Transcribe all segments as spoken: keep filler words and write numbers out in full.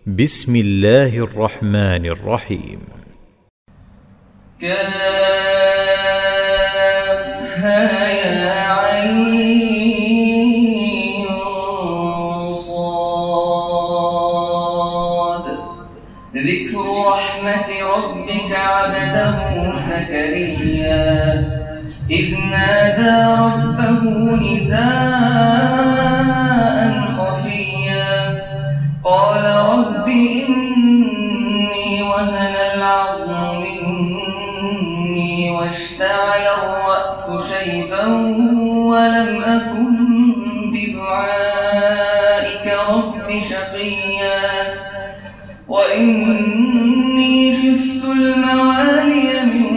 بسم الله الرحمن الرحيم. كافها يا عين صاد. ذكر رحمة ربك عبده زكريا إذ نادى ربه نداء خفيا قال رب إني وهن العظم مني واشتعل الرأس شيبا ولم أكن بدعائك رب شقيا وإني خفت الموالي من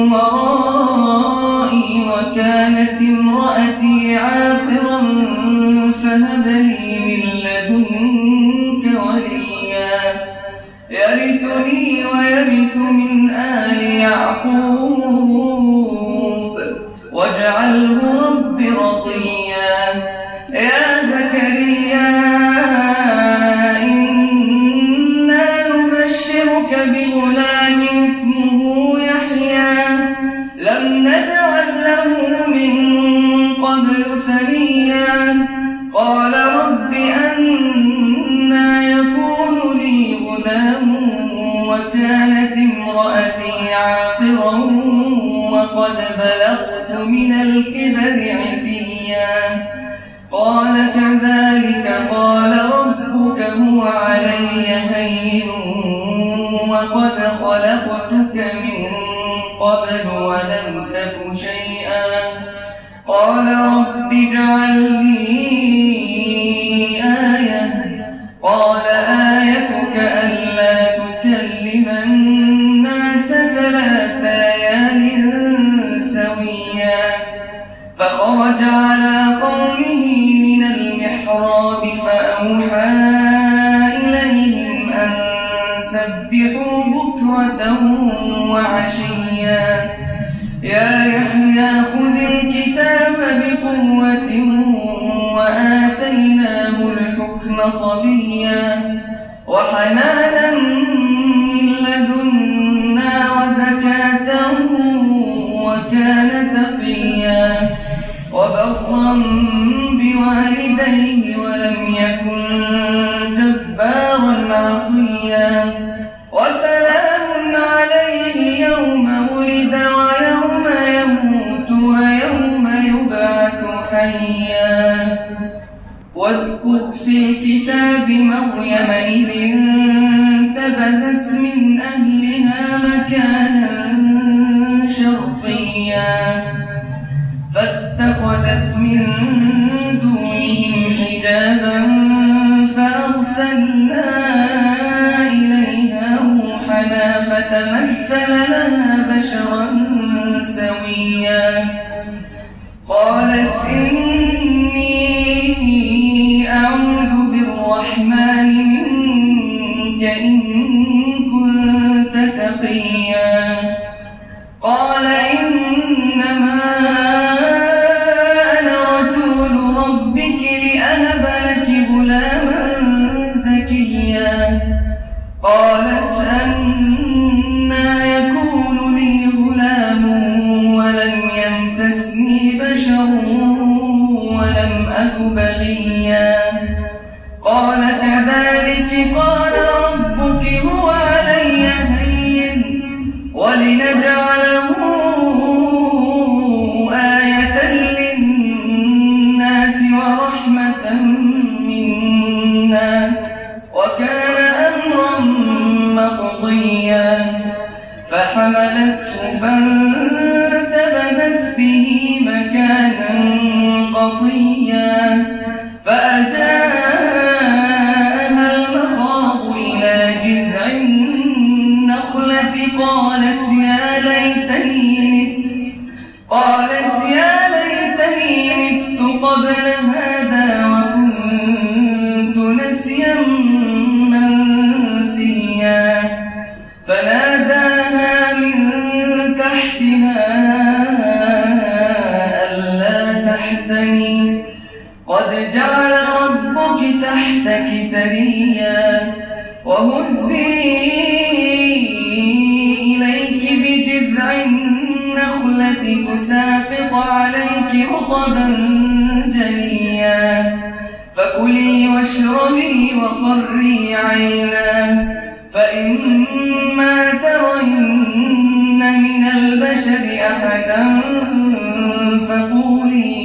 ورائي وكانت امرأتي عاقرا فهب لي من لدنك وليا يرثني ويرث من آل يعقوب واجعله رب رضيا. يا زكريا إنا نبشرك بغلام اسمه يحيى لم نجعل له من قبل سميا قال رب أنى يكون لي غلام وكانت امرأتي عاقرا وقد بلغت من الكبر عتيا قال كذلك قال ربك هو علي هين وقد خلقتك من قبل ولم تك شيئا قال رب اجعل لي آية قال آيتك ألا تكلم الناس ثلاث ليال سويا فخرج على قومه من المحراب فأوحى إليهم أن سبحوا بكرة وعشيا يا يحيى خذ الكتاب بقوة وآتيناه الحكم صبيا وحنانا من لدنا وزكاة وكان تقيا وبرا بوالديه ولم يكن جبارا عصيا وسلام عليه يوم ولد ويوم يموت ويوم يبعث حيا. واذكر في الكتاب مريم إذ انتبذت من أهلها مكانا شرقيا فاتخذت من دونهم حجابا فأرسلنا إليها روحنا فتمثل لها بشرا سويا قالت إني أعوذ بالرحمن منك إن كنت تقيا قال إنما أنا رسول ربك لأهب لك غلاما زكيا قالت أنى يكون لي غلام ولم يمسسني بشر ولم أك بغيا قال كذلك قال ربك هو علي هين ولنجعله آية للناس ورحمة منا وكان أمرا مقضيا فحملته فانتبذت به مكانا قصيا فأجاءها المخاض إلى جذع النخلة قالت يا ليتني مت قالت يا ليتني مت قبل هذا وكنت نسيا منسيا فناداها من تحتها ألا تحزني قد جعل ربك تحتك سريا وهزي إليك بجذع النخلة تساقط عليك رطبا جنيا فكلي واشربي وقري عينا فإما ترين من البشر أحدا فقولي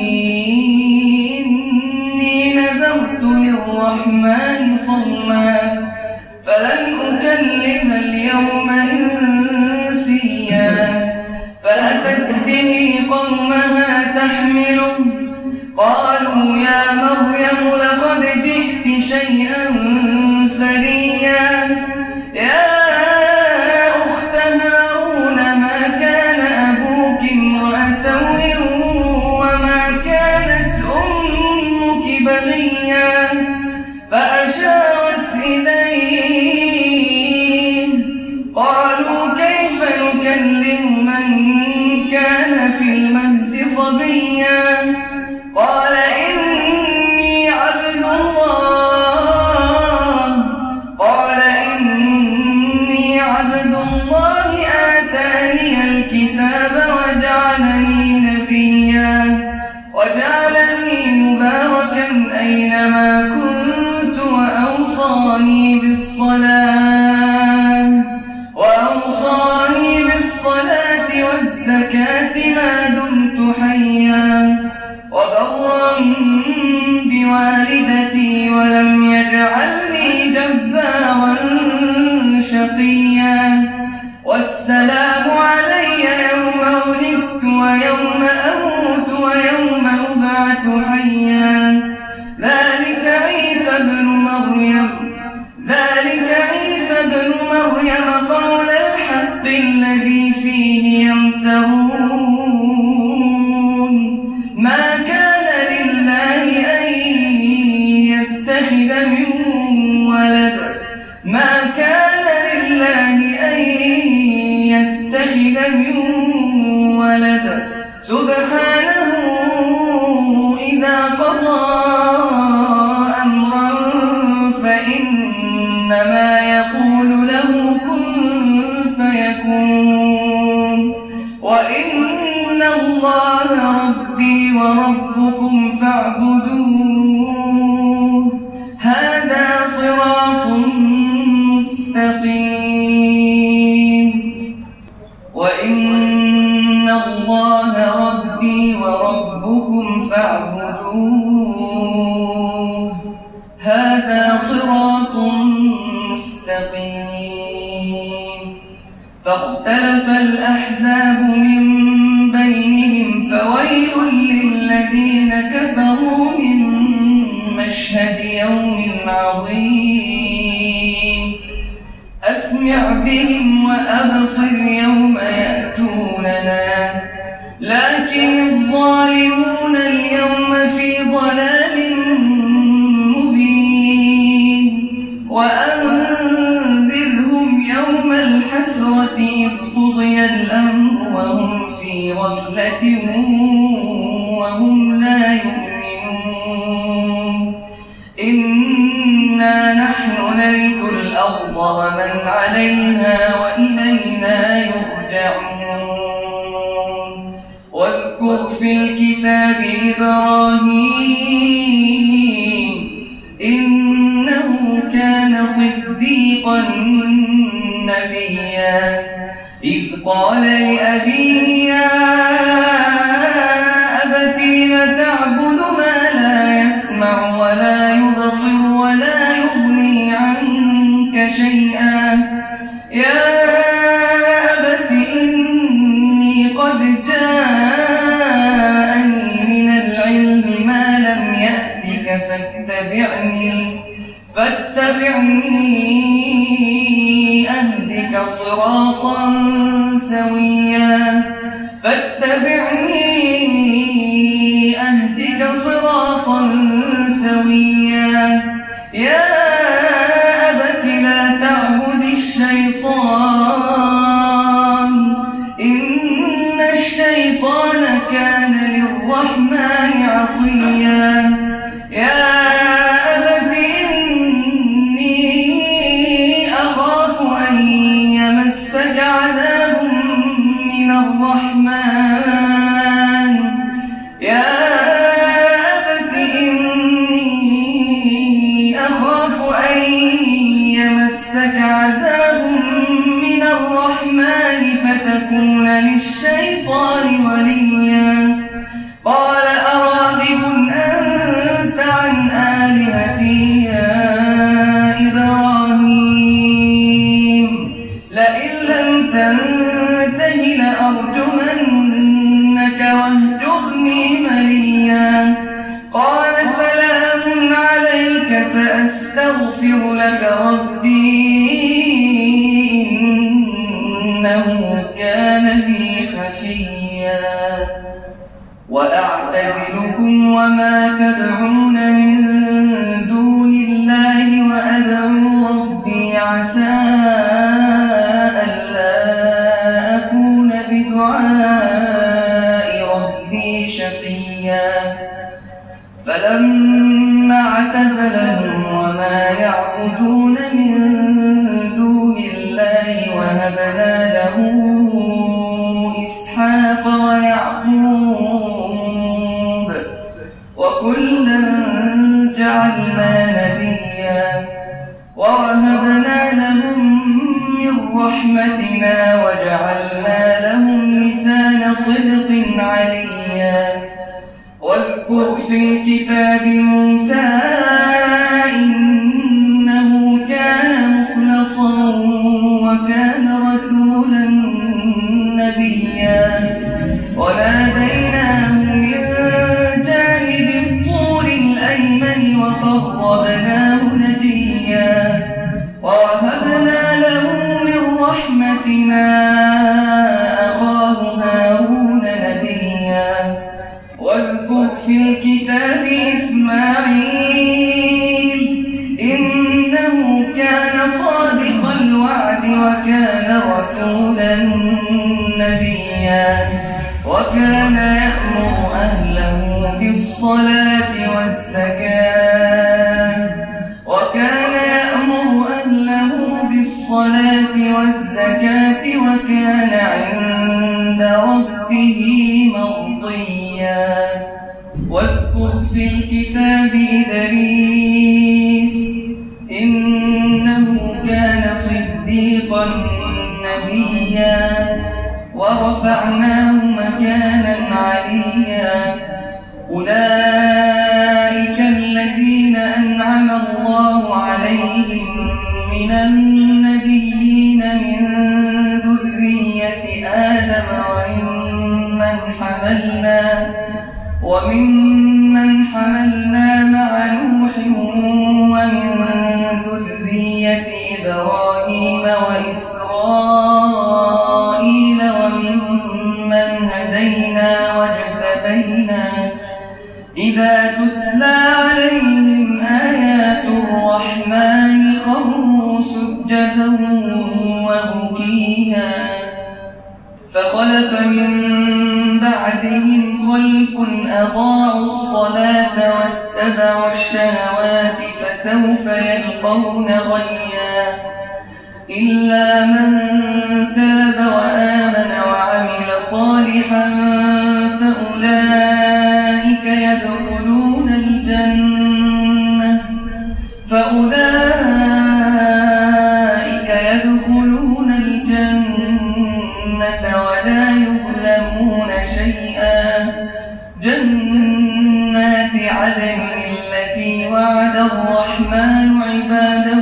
إني نذرت للرحمن صوما فلن أكلم اليوم إنسيا فأتت به قومها تحمله قالوا يا مريم لقد جئت شيئا فريا يا أخت هارون ما كان أبوك امرأ سوء وما كانت أمك بغيا فأشارت إليه قالوا كيف نكلم من كان في المهد صبيا قال إني عبد الله قال إني عبد الله آتاني الكتاب وجعلني نبيا وجعلني مباركا أينما كنت وأوصاني بالصلاة وأوصاني بالصلاة والزكاة ما دمت حيا وبرا بوالدتي ولم يجعلني جبارا شقيا والسلام علي يوم ولدت ويوم أموت ويوم أبعث حيا ذلك عيسى ابن مريم ذلك عيسى ابن مريم قول الحق الذي فيه يمترون ما كان لله أن يتخذ من ولد ما كان لله أن يتخذ من ولد سبحانه إذا قضى أمرا فإنما يقول له كن فيكون وإن الله ربي وربكم فاعبدوه هذا صراط مستقيم وإن الله ربي وربكم فاعبدوه هذا صراط مستقيم فاختلف الأحزاب من بينهم فويل للذين كفروا من مشهد يوم عظيم أسمع بهم وأبصر يوم يأتوننا لكن الظالمون اليوم في ضلال مبين وأنذرهم يوم الحسرة إذ قضي الأمر وهم في غفلة وهم لا يؤمنون إنا نحن نرث الأرض ومن عليها وإلينا يرجعون واذكر في الكتاب إبراهيم إنه كان صديقا نبيا إذ قال لأبيه يا أبت لم تعبد ما لا يسمع ولا يبصر ولا يغني عنك شيئا يا أبت إني قد جاءني من العلم ما لم يأتك فاتبعني فاتبعني أهدك صراطا سويا فاتبعني أهدك صراطا سويا يا أبت لا تعبد الشيطان إن الشيطان كان للرحمن عصيا يا أبت إني عسى ألا أكون بدعاء ربي شقيا فلما اعتزلهم وما يعبدون من دون الله وهبنا له إسحاق ويعقوب وكلا جعلنا نبيا ووهبنا لهم من رحمتنا وجعلنا لهم لسان صدق عليا واذكر في الكتاب موسى إنه كان مخلصا وكان رسولا نبيا وناديناه من جانب الطور الأيمن وقربناه نجيا ووهبنا له من رحمتنا أخاه هارون نبيا واذكر في الكتاب إسماعيل إنه كان صادق الوعد وكان رسولا نبيا وكان يأمر أهله بالصلاة والزكاة وكان يأمر أهله بالصلاة والزكاة وكان عند ربه مرضيا واذكر في الكتاب إدريس إنه كان صديقا نبيا ورفعناه مكانا عليا أولئك الذين أنعم الله عليهم من النبيين من ذرية آدم وممن حملنا وممن حملنا مع نوح ومن ذرية إبراهيم وإسرائيل وممن هدينا واجتبينا إذا تتلى عليهم آيات الرحمن خروا سجدا وبكيا فخلف من بعدهم خلف أضاعوا الصلاة واتبعوا الشهوات فسوف يلقون غيا إلا من تاب وآمن وعمل صالحا فأولئك يدخلون الجنة فأولئك يدخلون الجنة ولا يظلمون شيئا جنات عدن التي وعد الرحمن عباده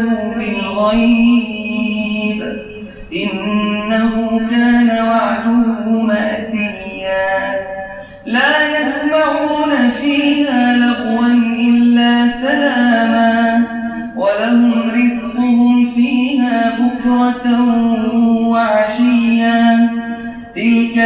بالغيب إنه كان وعده مأتيا لا يسمعون فيها لغوا إلا سلاما ولهم رزقهم فيها بكرة وعشيا تلك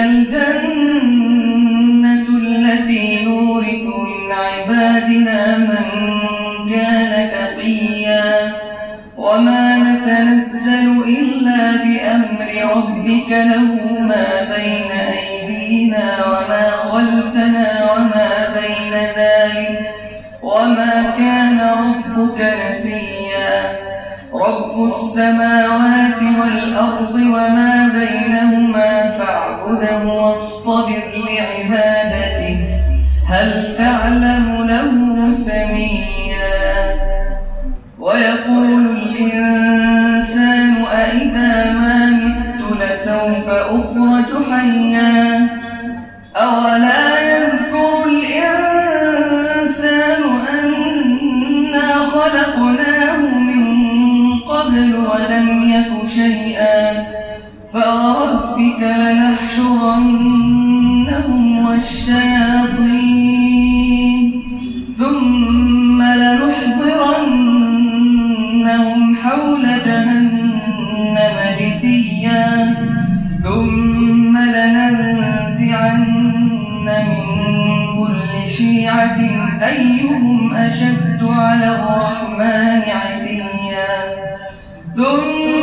الجنة التي نورث من عبادنا من كان تقيا وما نتنزل إلا بأمر ربك له ما بين أيدينا وما خلفنا وما بين ذلك وما كان ربك نسيا رب السماوات والأرض وما بينهما فاعبده واصطبر لعبادته هل تعلم له سميا ويقول الإنسان أإذا ما مت لسوف أخرج حيا أولا يذكر الإنسان أنا خلقناه من قبل ولم يك شيئا فوربك لنحشرنهم والشياطين ثم لنحضرنهم حول جهنم جثيا ثم لننزعن من كل شيعة أيهم أشد على الرحمن عتيا ثم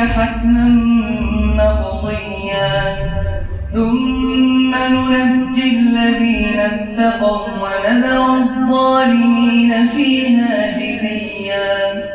حتما مقضيا ثم ننجي الذين اتقوا ونذر الظالمين فيها جثيا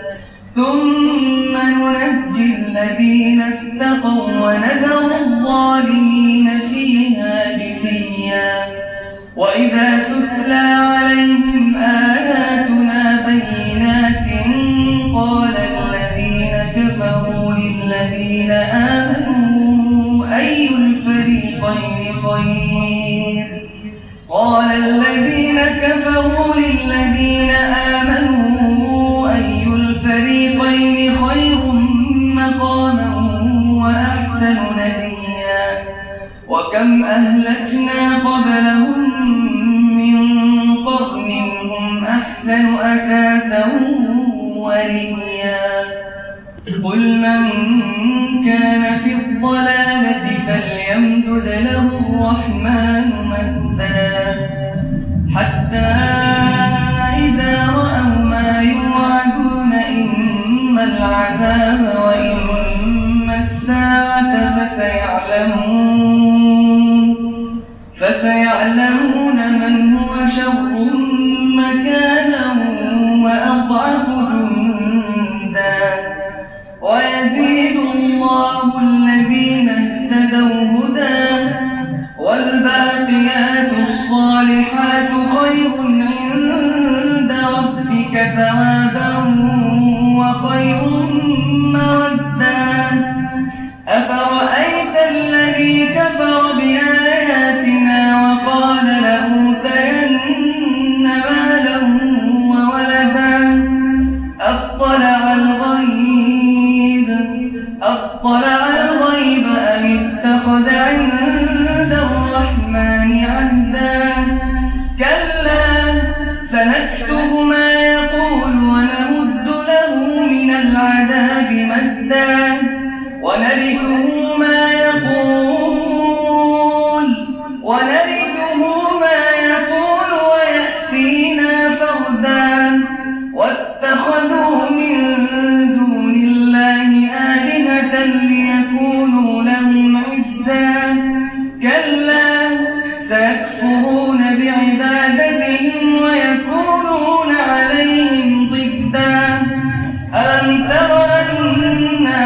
ثم ننجي الذين اتقوا ونذر الظالمين فيها جثيا وإذا تتلى عليهم آياتنا بينات قال الذين كفروا للذين آمنوا أي الفريقين خير قال الذين كفروا للذين آمنوا أي الفريقين خير مقاما وأحسن نديا وكم أهلكنا قبلهم من قرن هم أحسن أثاثا ورئيا قل من كان في الضلالة فليمدد له الرحمن مدا حتى إذا رأوا ما يوعدون إما العذاب وإما الساعة فسيعلمون فسيعلمون من هو شر مكانا وأضعف جندا ويزيد الله الذين اهتدوا هدى والباقيات الصالحات خير عند ربك ثوابا وخير مردا أفرأيت الذي كفر بآياتنا وقال لأوتين مالا وولدا أطلع الغيب أطلع الغيب أم اتخذ عند الرحمن عهدا كلا سنكتب ما يقول ونمد له من العذاب مدا ونرثه ما يقول ونرثه ما يقول ويأتينا فردا واتخذوا من دون الله آلهة ليكونوا لهم عزا كلا سيكفرون بعبادتهم ويكونون عليهم ضدا ألم تر أنا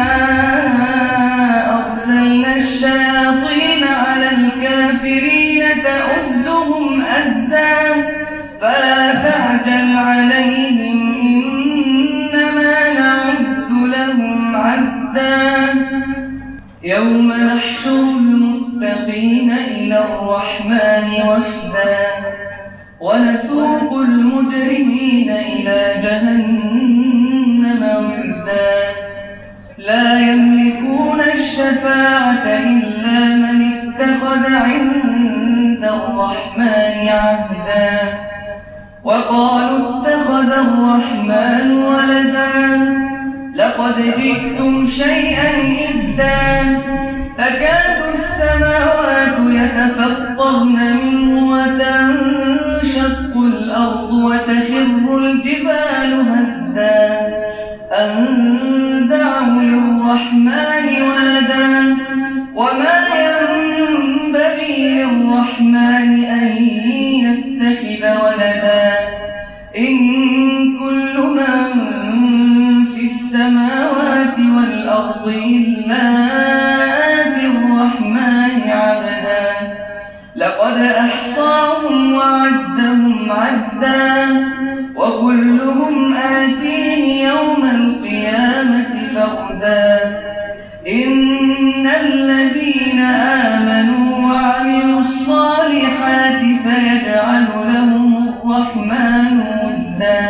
أرسلنا الشياطين على الكافرين تؤزهم أزا فلا تعجل عليهم إنما نعد لهم عدا يوم نحشر المتقين إلى الرحمن وفدا ونسوق المجرمين إلى جهنم وردا لا يملكون الشفاعة إلا من اتخذ عند الرحمن عهدا وقالوا اتخذ الرحمن ولدا لقد جئتم شيئا إدا تكاد السماوات يتفطرن منه وتنشق الأرض وتخر الجبال هدا أن دعوا للرحمن ولدا وما ينبغي للرحمن أن يتخذ ولدا إن كل من في السماوات والأرض إلا آتي الرحمن عبدا لقد أحصاهم وعدهم عدا وكلهم آتيه يوم القيامة فردا إن الذين آمنوا وعملوا الصالحات سيجعل لهم الرحمن ودا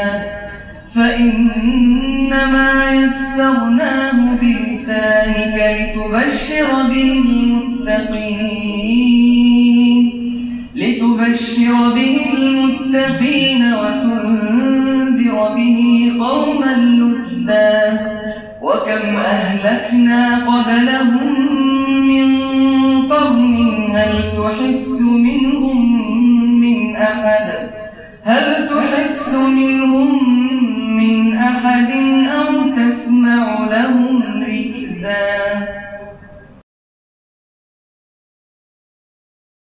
فإنما يسرناه بلسانك لتبشر به المتقين لتبشر به المتقين وتنذر به قوما لدا وكم أهلكنا قبلهم من قرن هل تحس منهم من أحد هل تحس من